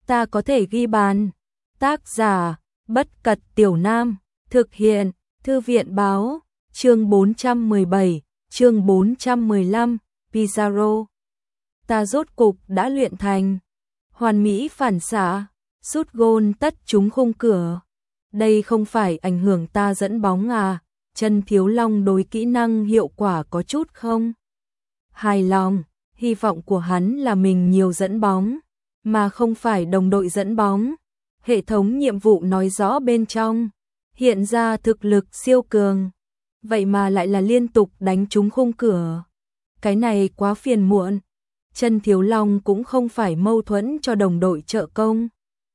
ta có thể ghi bàn. Tác giả, Bất Cật Tiểu Nam, thực hiện, Thư viện báo, chương 417, chương 415, Pizarro. Ta rốt cục đã luyện thành. Hoàn mỹ phản xạ, sút gôn tất trúng khung cửa. Đây không phải ảnh hưởng ta dẫn bóng à, Chân Thiếu Long đối kỹ năng hiệu quả có chút không? Hài lòng, hy vọng của hắn là mình nhiều dẫn bóng, mà không phải đồng đội dẫn bóng. Hệ thống nhiệm vụ nói rõ bên trong, hiện ra thực lực siêu cường, vậy mà lại là liên tục đánh trúng khung cửa. Cái này quá phiền muộn. Chân Thiếu Long cũng không phải mâu thuẫn cho đồng đội trợ công.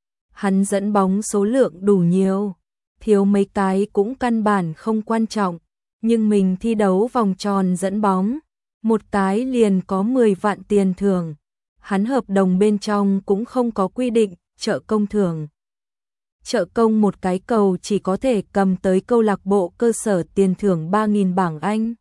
Hắn dẫn bóng số lượng đủ nhiều, thiếu mấy cái cũng căn bản không quan trọng, nhưng mình thi đấu vòng tròn dẫn bóng, một cái liền có 10 vạn tiền thưởng. Hắn hợp đồng bên trong cũng không có quy định trợ công thưởng. Trợ công một cái cầu chỉ có thể cầm tới câu lạc bộ cơ sở tiền thưởng 3.000 bảng Anh.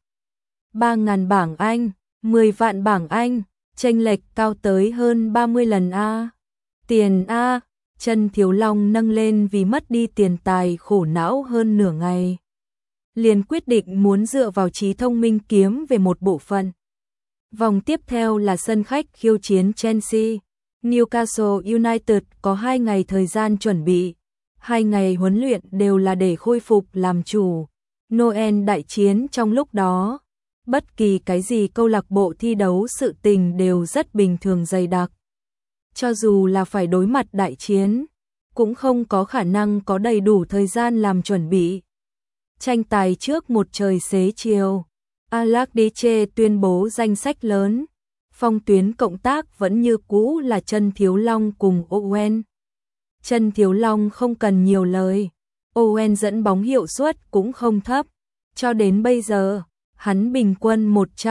3.000 bảng Anh, 10 vạn bảng Anh, chênh lệch cao tới hơn 30 lần a. Tiền a, Chân Thiếu Long nâng lên vì mất đi tiền tài khổ não hơn nửa ngày. Liền quyết định muốn dựa vào trí thông minh kiếm về một bộ phận. Vòng tiếp theo là sân khách khiêu chiến Chelsea. Newcastle United có 2 ngày thời gian chuẩn bị. 2 ngày huấn luyện đều là để khôi phục làm chủ. Noel đại chiến trong lúc đó. Bất kỳ cái gì câu lạc bộ thi đấu sự tình đều rất bình thường dày đặc. Cho dù là phải đối mặt đại chiến, cũng không có khả năng có đầy đủ thời gian làm chuẩn bị. Tranh tài trước một trời xế chiều, Allardyce tuyên bố danh sách lớn. Phong tuyến cộng tác vẫn như cũ là Chân Thiếu Long cùng Owen. Chân Thiếu Long không cần nhiều lời, Owen dẫn bóng hiệu suất cũng không thấp. Cho đến bây giờ, hắn bình quân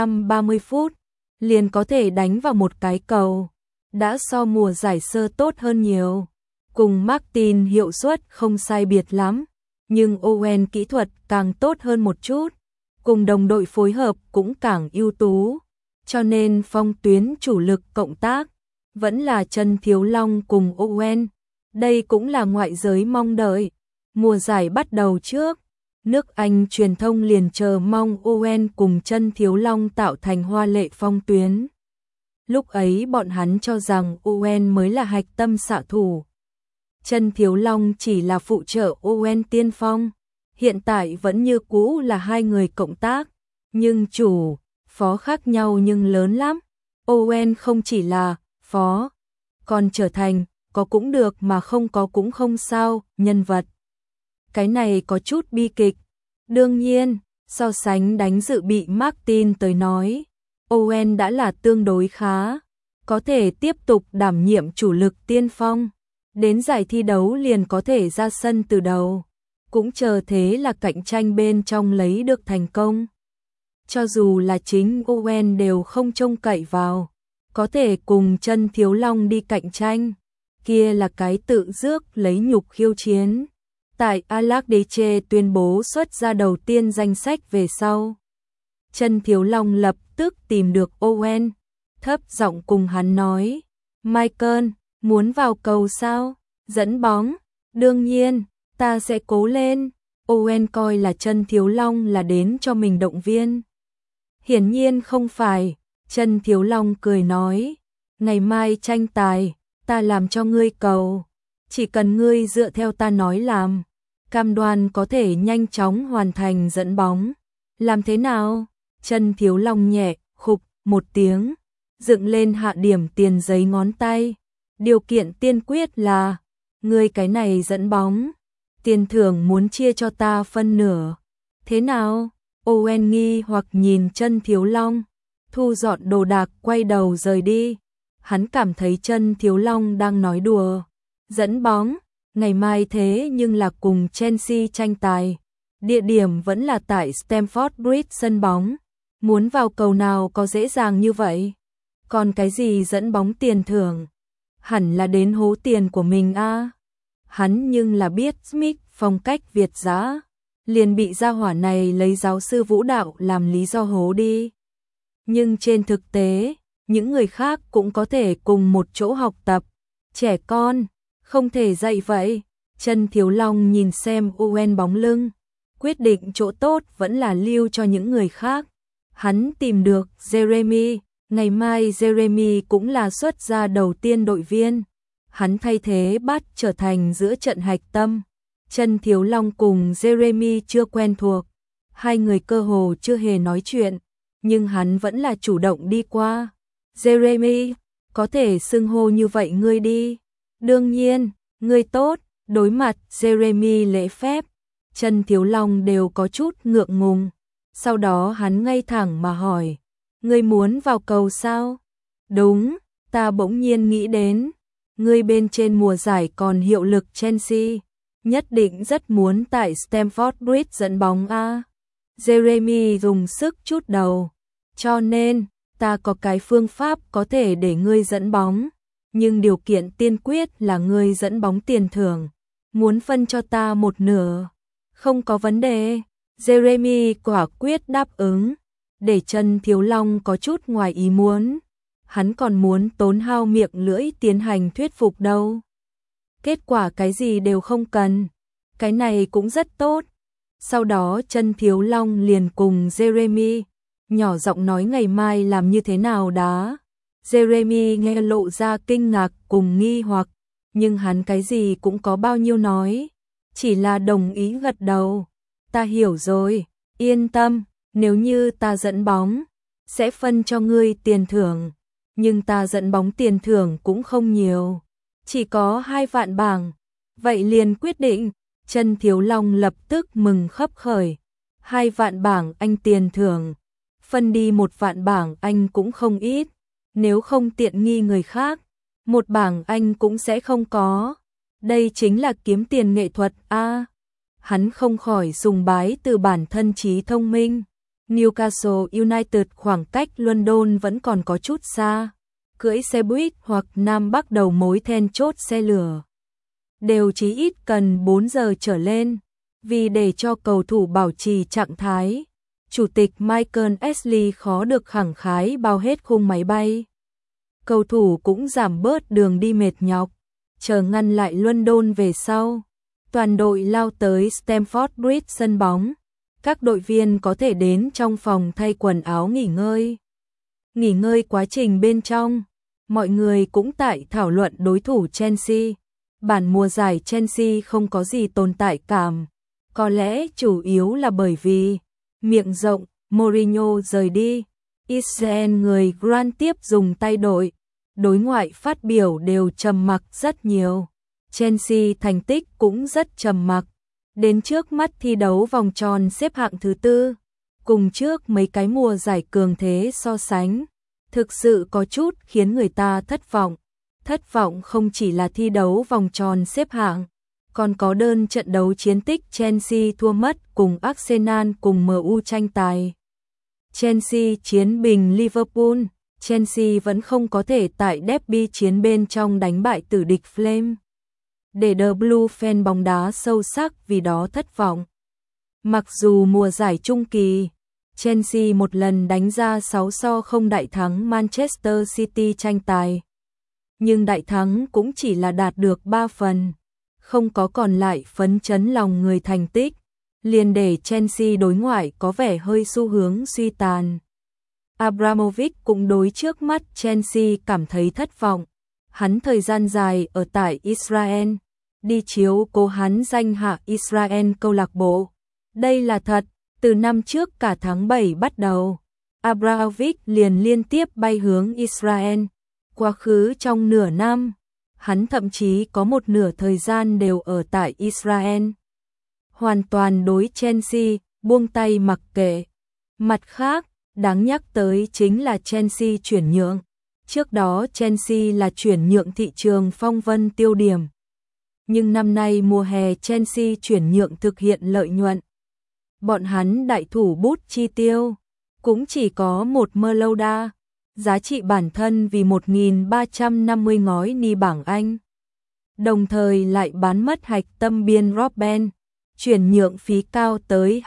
130 phút, liền có thể đánh vào một cái cầu. Đã so mùa giải sơ tốt hơn nhiều. Cùng Martin hiệu suất không sai biệt lắm, nhưng Owen kỹ thuật càng tốt hơn một chút. Cùng đồng đội phối hợp cũng càng ưu tú. Cho nên phong tuyến chủ lực cộng tác vẫn là Chân Thiếu Long cùng Owen. Đây cũng là ngoại giới mong đợi. Mùa giải bắt đầu trước, nước Anh truyền thông liền chờ mong Owen cùng Chân Thiếu Long tạo thành hoa lệ phong tuyến. Lúc ấy bọn hắn cho rằng Owen mới là hạch tâm xạ thủ. Chân Thiếu Long chỉ là phụ trợ Owen tiên phong. Hiện tại vẫn như cũ là 2 người cộng tác, nhưng chủ, phó khác nhau nhưng lớn lắm. Owen không chỉ là phó, còn trở thành có cũng được mà không có cũng không sao, nhân vật. Cái này có chút bi kịch. Đương nhiên, so sánh đánh dự bị Martin tới nói, Owen đã là tương đối khá, có thể tiếp tục đảm nhiệm chủ lực tiên phong. Đến giải thi đấu liền có thể ra sân từ đầu, cũng chờ thế là cạnh tranh bên trong lấy được thành công. Cho dù là chính Owen đều không trông cậy vào, có thể cùng Chân Thiếu Long đi cạnh tranh, kia là cái tự rước lấy nhục khiêu chiến. Tại Allardyce tuyên bố xuất ra đầu tiên danh sách về sau, Chân Thiếu Long lập tức tìm được Owen, thấp giọng cùng hắn nói: Michael, muốn vào cầu sao? Dẫn bóng, đương nhiên, ta sẽ cố lên. Owen coi là Chân Thiếu Long là đến cho mình động viên. Hiển nhiên không phải. Chân Thiếu Long cười nói: ngày mai tranh tài, ta làm cho ngươi cầu. Chỉ cần ngươi dựa theo ta nói làm, cam đoan có thể nhanh chóng hoàn thành dẫn bóng. Làm thế nào? Chân Thiếu Long nhẹ khục một tiếng, dựng lên hạ điểm tiền giấy ngón tay. Điều kiện tiên quyết là, ngươi cái này dẫn bóng, tiền thưởng muốn chia cho ta phân nửa. Thế nào? Owen nghi hoặc nhìn Chân Thiếu Long, thu dọn đồ đạc quay đầu rời đi. Hắn cảm thấy Chân Thiếu Long đang nói đùa. Dẫn bóng, ngày mai thế nhưng là cùng Chelsea tranh tài. Địa điểm vẫn là tại Stamford Bridge sân bóng. Muốn vào cầu nào có dễ dàng như vậy? Còn cái gì dẫn bóng tiền thưởng? Hẳn là đến hố tiền của mình a. Hắn nhưng là biết Smith phong cách Việt dã, liền bị gia hỏa này lấy giáo sư vũ đạo làm lý do hố đi. Nhưng trên thực tế, những người khác cũng có thể cùng một chỗ học tập. Trẻ con, không thể dạy vậy. Trần Thiếu Long nhìn xem Owen bóng lưng, quyết định chỗ tốt vẫn là lưu cho những người khác. Hắn tìm được Jeremy, ngày mai Jeremy cũng là xuất gia đầu tiên đội viên. Hắn thay thế Bắt trở thành giữa trận hạch tâm. Trần Thiếu Long cùng Jeremy chưa quen thuộc, hai người cơ hồ chưa hề nói chuyện, nhưng hắn vẫn là chủ động đi qua. Jeremy, có thể xưng hô như vậy ngươi đi. Đương nhiên, ngươi tốt. Đối mặt Jeremy lễ phép, Trần Thiếu Long đều có chút ngượng ngùng. Sau đó hắn ngay thẳng mà hỏi, ngươi muốn vào cầu sao? Đúng, ta bỗng nhiên nghĩ đến, ngươi bên trên mùa giải còn hiệu lực Chelsea, nhất định rất muốn tại Stamford Bridge dẫn bóng a. Jeremy dùng sức chút đầu, cho nên ta có cái phương pháp có thể để ngươi dẫn bóng, nhưng điều kiện tiên quyết là ngươi dẫn bóng tiền thưởng. Muốn phân cho ta một nửa? Không có vấn đề. Jeremy quả quyết đáp ứng, để Trần Thiếu Long có chút ngoài ý muốn. Hắn còn muốn tốn hao miệng lưỡi tiến hành thuyết phục đâu. Kết quả cái gì đều không cần. Cái này cũng rất tốt. Sau đó Trần Thiếu Long liền cùng Jeremy nhỏ giọng nói ngày mai làm như thế nào đó. Jeremy nghe lộ ra kinh ngạc cùng nghi hoặc, nhưng hắn cái gì cũng có bao nhiêu nói, chỉ là đồng ý gật đầu. Ta hiểu rồi, yên tâm, nếu như ta dẫn bóng, sẽ phân cho ngươi tiền thưởng, nhưng ta dẫn bóng tiền thưởng cũng không nhiều, chỉ có 2 vạn bảng. Vậy liền quyết định. Trần Thiếu Long lập tức mừng khấp khởi. 2 vạn bảng anh tiền thưởng, phân đi 1 vạn bảng anh cũng không ít, nếu không tiện nghi người khác, 1 bảng anh cũng sẽ không có. Đây chính là kiếm tiền nghệ thuật a. Hắn không khỏi sùng bái từ bản thân trí thông minh. Newcastle United khoảng cách London vẫn còn có chút xa, cưỡi xe buýt hoặc Nam Bắc đầu mối then chốt xe lửa đều chí ít cần 4 giờ trở lên. Vì để cho cầu thủ bảo trì trạng thái, Chủ tịch Michael Ashley khó được khẳng khái bao hết khung máy bay. Cầu thủ cũng giảm bớt đường đi mệt nhọc, chờ ngăn lại London về sau. Toàn đội lao tới Stamford Bridge sân bóng. Các đội viên có thể đến trong phòng thay quần áo nghỉ ngơi. Nghỉ ngơi quá trình bên trong, mọi người cũng tại thảo luận đối thủ Chelsea. Bản mùa giải Chelsea không có gì tồn tại cảm, có lẽ chủ yếu là bởi vì miệng rộng, Mourinho rời đi, Israel người Grant tiếp dùng tay đội, đối ngoại phát biểu đều trầm mặc rất nhiều. Chelsea thành tích cũng rất trầm mặc, đến trước mắt thi đấu vòng tròn xếp hạng thứ 4, cùng trước mấy cái mùa giải cường thế so sánh, thực sự có chút khiến người ta thất vọng. Thất vọng không chỉ là thi đấu vòng tròn xếp hạng, còn có đơn trận đấu chiến tích Chelsea thua mất cùng Arsenal cùng MU tranh tài. Chelsea chiến bình Liverpool, Chelsea vẫn không có thể tại derby chiến bên trong đánh bại tử địch Flame. Để The Blue fan bóng đá sâu sắc vì đó thất vọng. Mặc dù mùa giải trung kỳ, Chelsea một lần đánh ra 6-0 đại thắng Manchester City tranh tài, nhưng đại thắng cũng chỉ là đạt được 3 phần, không có còn lại phấn chấn lòng người thành tích, liền để Chelsea đối ngoại có vẻ hơi xu hướng suy tàn. Abramovich cũng đối trước mắt Chelsea cảm thấy thất vọng. Hắn thời gian dài ở tại Israel, đi chiếu cố hắn danh hạ Israel câu lạc bộ. Đây là thật, từ năm trước cả tháng 7 bắt đầu, Abramovich liền liên tiếp bay hướng Israel. Quá khứ trong nửa năm, hắn thậm chí có một nửa thời gian đều ở tại Israel. Hoàn toàn đối Chelsea, buông tay mặc kệ. Mặt khác, đáng nhắc tới chính là Chelsea chuyển nhượng. Trước đó Chelsea là chuyển nhượng thị trường phong vân tiêu điểm. Nhưng năm nay mùa hè Chelsea chuyển nhượng thực hiện lợi nhuận. Bọn hắn đại thủ bút chi tiêu, cũng chỉ có một Merlouda. Giá trị bản thân vì 1.350 ngói ni bảng Anh. Đồng thời lại bán mất hạch tâm biên Robben, chuyển nhượng phí cao tới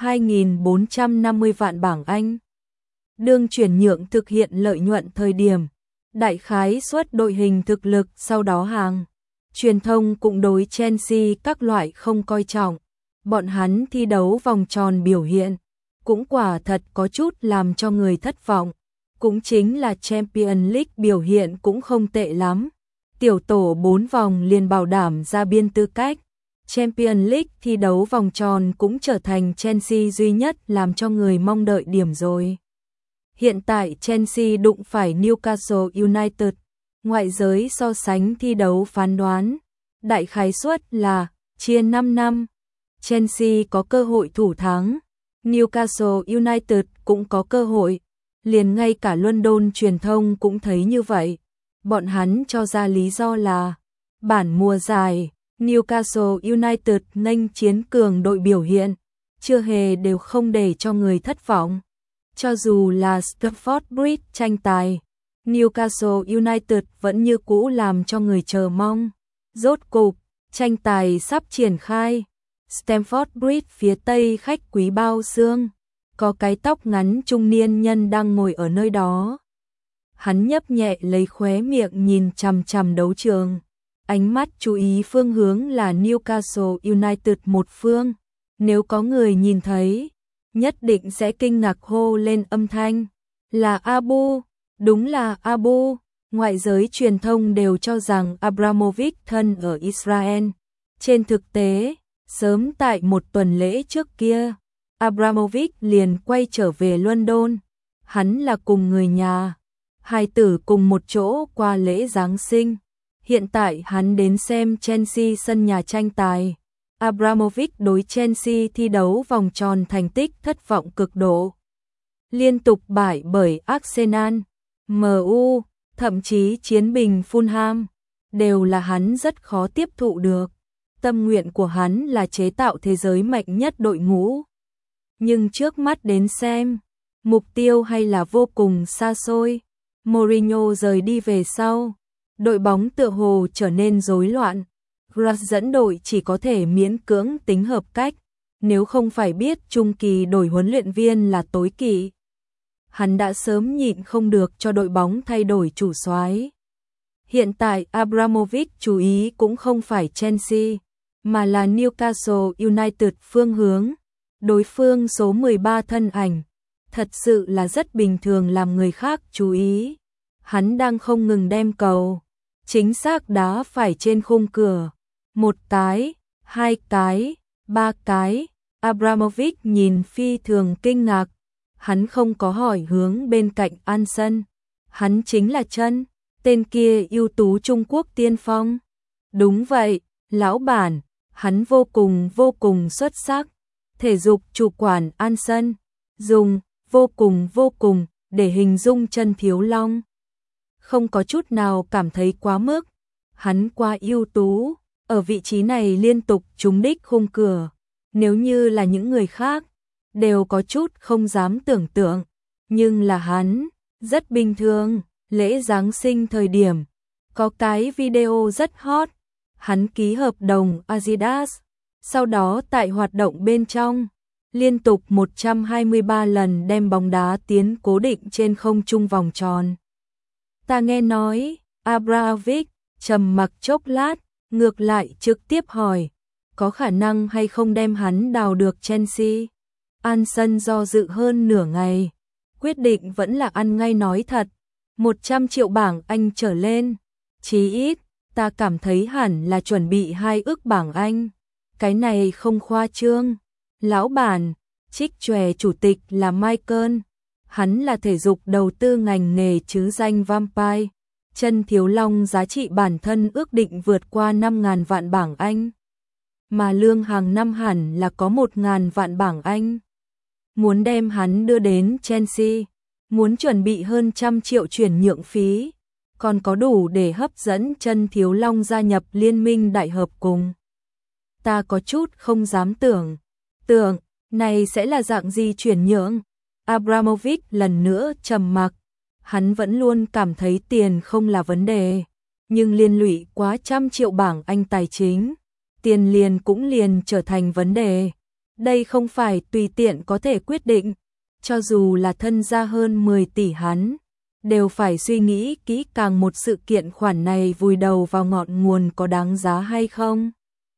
2.450 vạn bảng Anh. Đương chuyển nhượng thực hiện lợi nhuận thời điểm, đại khái suất đội hình thực lực sau đó hàng Truyền thông cũng đối Chelsea các loại không coi trọng. Bọn hắn thi đấu vòng tròn biểu hiện cũng quả thật có chút làm cho người thất vọng. Cũng chính là Champions League biểu hiện cũng không tệ lắm. Tiểu tổ 4 vòng liền bảo đảm ra biên tư cách. Champions League thi đấu vòng tròn cũng trở thành Chelsea duy nhất làm cho người mong đợi điểm rồi. Hiện tại Chelsea đụng phải Newcastle United. Ngoại giới so sánh thi đấu phán đoán. Đại khái suất là chia 5 năm. Chelsea có cơ hội thủ thắng. Newcastle United cũng có cơ hội. Liền ngay cả London truyền thông cũng thấy như vậy. Bọn hắn cho ra lý do là bản mùa giải, Newcastle United nghênh chiến cường đội biểu hiện, chưa hề đều không để cho người thất vọng. Cho dù là Stamford Bridge tranh tài, Newcastle United vẫn như cũ làm cho người chờ mong. Rốt cục, tranh tài sắp triển khai. Stamford Bridge phía tây khách quý bao xương. Có cái tóc ngắn trung niên nhân đang ngồi ở nơi đó. Hắn nhấp nhẹ lấy khóe miệng nhìn chằm chằm đấu trường. Ánh mắt chú ý phương hướng là Newcastle United một phương. Nếu có người nhìn thấy, nhất định sẽ kinh ngạc hô lên âm thanh. Là Abu, đúng là Abu. Ngoại giới truyền thông đều cho rằng Abramovich thân ở Israel. Trên thực tế, sớm tại một tuần lễ trước kia, Abramovich liền quay trở về London. Hắn là cùng người nhà, hai tử cùng một chỗ qua lễ Giáng sinh. Hiện tại hắn đến xem Chelsea sân nhà tranh tài. Abramovich đối Chelsea thi đấu vòng tròn thành tích thất vọng cực độ. Liên tục bại bởi Arsenal, MU, thậm chí chiến bình Fulham, đều là hắn rất khó tiếp thụ được. Tâm nguyện của hắn là chế tạo thế giới mạnh nhất đội ngũ. Nhưng trước mắt đến xem, mục tiêu hay là vô cùng xa xôi. Mourinho rời đi về sau, đội bóng tựa hồ trở nên rối loạn. Grass dẫn đội chỉ có thể miễn cưỡng tính hợp cách, nếu không phải biết trung kỳ đổi huấn luyện viên là tối kỵ. Hắn đã sớm nhịn không được cho đội bóng thay đổi chủ soái. Hiện tại Abramovich chú ý cũng không phải Chelsea, mà là Newcastle United phương hướng. Đối phương số 13 thân ảnh, thật sự là rất bình thường làm người khác chú ý. Hắn đang không ngừng đem cầu, chính xác đá phải trên khung cửa. Một cái, hai cái, ba cái, Abramovich nhìn phi thường kinh ngạc. Hắn không có hỏi hướng bên cạnh an sân. Hắn chính là Chân, tên kia ưu tú Trung Quốc tiên phong. Đúng vậy, lão bản, hắn vô cùng xuất sắc. Thể dục chủ quản an sân, dùng vô cùng để hình dung Chân Thiếu Long. Không có chút nào cảm thấy quá mức. Hắn quá ưu tú, ở vị trí này liên tục trúng đích khung cửa. Nếu như là những người khác, đều có chút không dám tưởng tượng. Nhưng là hắn, rất bình thường. Lễ Giáng sinh thời điểm, có cái video rất hot. Hắn ký hợp đồng Adidas. Sau đó tại hoạt động bên trong, liên tục 123 lần đem bóng đá tiến cố định trên không trung vòng tròn. Ta nghe nói, Abramovich trầm mặc chốc lát, ngược lại trực tiếp hỏi, có khả năng hay không đem hắn đào được Chelsea? Anson do dự hơn nửa ngày, quyết định vẫn là ăn ngay nói thật, 100 triệu bảng Anh trở lên, chí ít, ta cảm thấy hẳn là chuẩn bị 2 ức bảng Anh. Cái này không khoa trương. Lão bản, trích chòe chủ tịch là Michael. Hắn là thể dục đầu tư ngành nghề chứ danh Vampire. Chân Thiếu Long giá trị bản thân ước định vượt qua 5.000 vạn bảng Anh. Mà lương hàng năm hẳn là có 1.000 vạn bảng Anh. Muốn đem hắn đưa đến Chelsea, muốn chuẩn bị hơn 100 triệu chuyển nhượng phí, còn có đủ để hấp dẫn Chân Thiếu Long gia nhập liên minh đại hợp cùng. Ta có chút không dám tưởng này sẽ là dạng gì chuyển nhượng. Abramovich lần nữa trầm mặc, hắn vẫn luôn cảm thấy tiền không là vấn đề, nhưng liên lụy quá 100 triệu bảng Anh tài chính, tiền liền cũng liền trở thành vấn đề. Đây không phải tùy tiện có thể quyết định, cho dù là thân gia hơn 10 tỷ hắn, đều phải suy nghĩ kỹ càng một sự kiện khoản này vùi đầu vào ngọn nguồn có đáng giá hay không.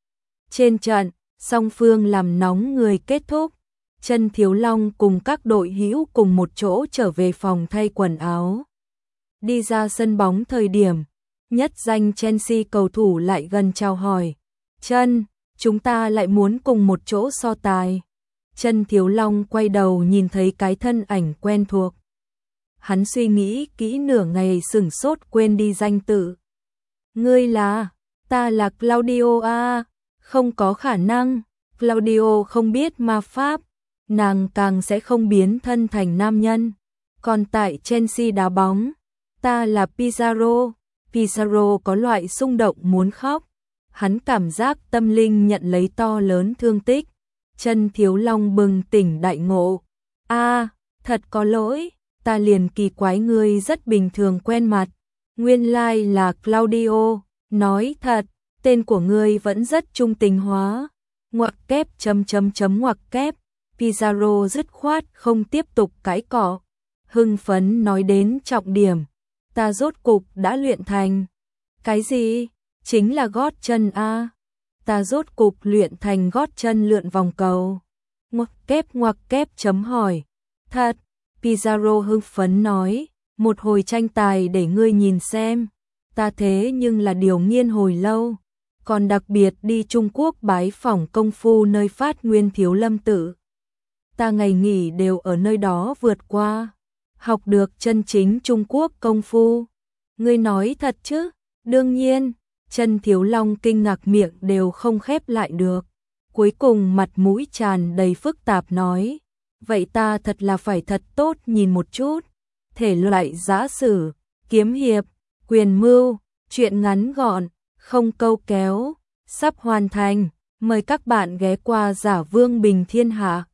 Trên trận, song phương làm nóng người kết thúc, Chân Thiếu Long cùng các đội hữu cùng một chỗ trở về phòng thay quần áo. Đi ra sân bóng thời điểm, nhất danh Chelsea cầu thủ lại gần chào hỏi, Chân, chúng ta lại muốn cùng một chỗ so tài. Chân Thiếu Long quay đầu nhìn thấy cái thân ảnh quen thuộc. Hắn suy nghĩ kỹ nửa ngày sửng sốt quên đi danh tự. Ngươi là, ta là Claudio à, không có khả năng, Claudio không biết ma pháp, nàng càng sẽ không biến thân thành nam nhân. Còn tại Chelsea đá bóng, ta là Pizarro, Pizarro có loại xung động muốn khóc. Hắn cảm giác tâm linh nhận lấy to lớn thương tích. Chân Thiếu Long bừng tỉnh đại ngộ. À, thật có lỗi, ta liền kỳ quái ngươi rất bình thường quen mặt. Nguyên lai là Claudio, nói thật, tên của ngươi vẫn rất trung tình hóa. Ngoặc kép ngoặc kép, Pizarro dứt khoát không tiếp tục cãi cọ. Hưng phấn nói đến trọng điểm, ta rốt cục đã luyện thành. Cái gì? Chính là gót chân a. Ta rốt cục luyện thành gót chân lượn vòng cầu. Ngoặc kép chấm hỏi. Thật, Pizarro hưng phấn nói, một hồi tranh tài để ngươi nhìn xem. Ta thế nhưng là điều nghiên hồi lâu, còn đặc biệt đi Trung Quốc bái phỏng công phu nơi phát nguyên Thiếu Lâm tự. Ta ngày nghỉ đều ở nơi đó vượt qua, học được chân chính Trung Quốc công phu. Ngươi nói thật chứ? Đương nhiên. Chân Thiếu Long kinh ngạc miệng đều không khép lại được. Cuối cùng mặt mũi tràn đầy phức tạp nói, vậy ta thật là phải thật tốt nhìn một chút. Thể loại giã sử, kiếm hiệp, quyền mưu, truyện ngắn gọn, không câu kéo, sắp hoàn thành. Mời các bạn ghé qua Giả Vương Bình Thiên Hạ.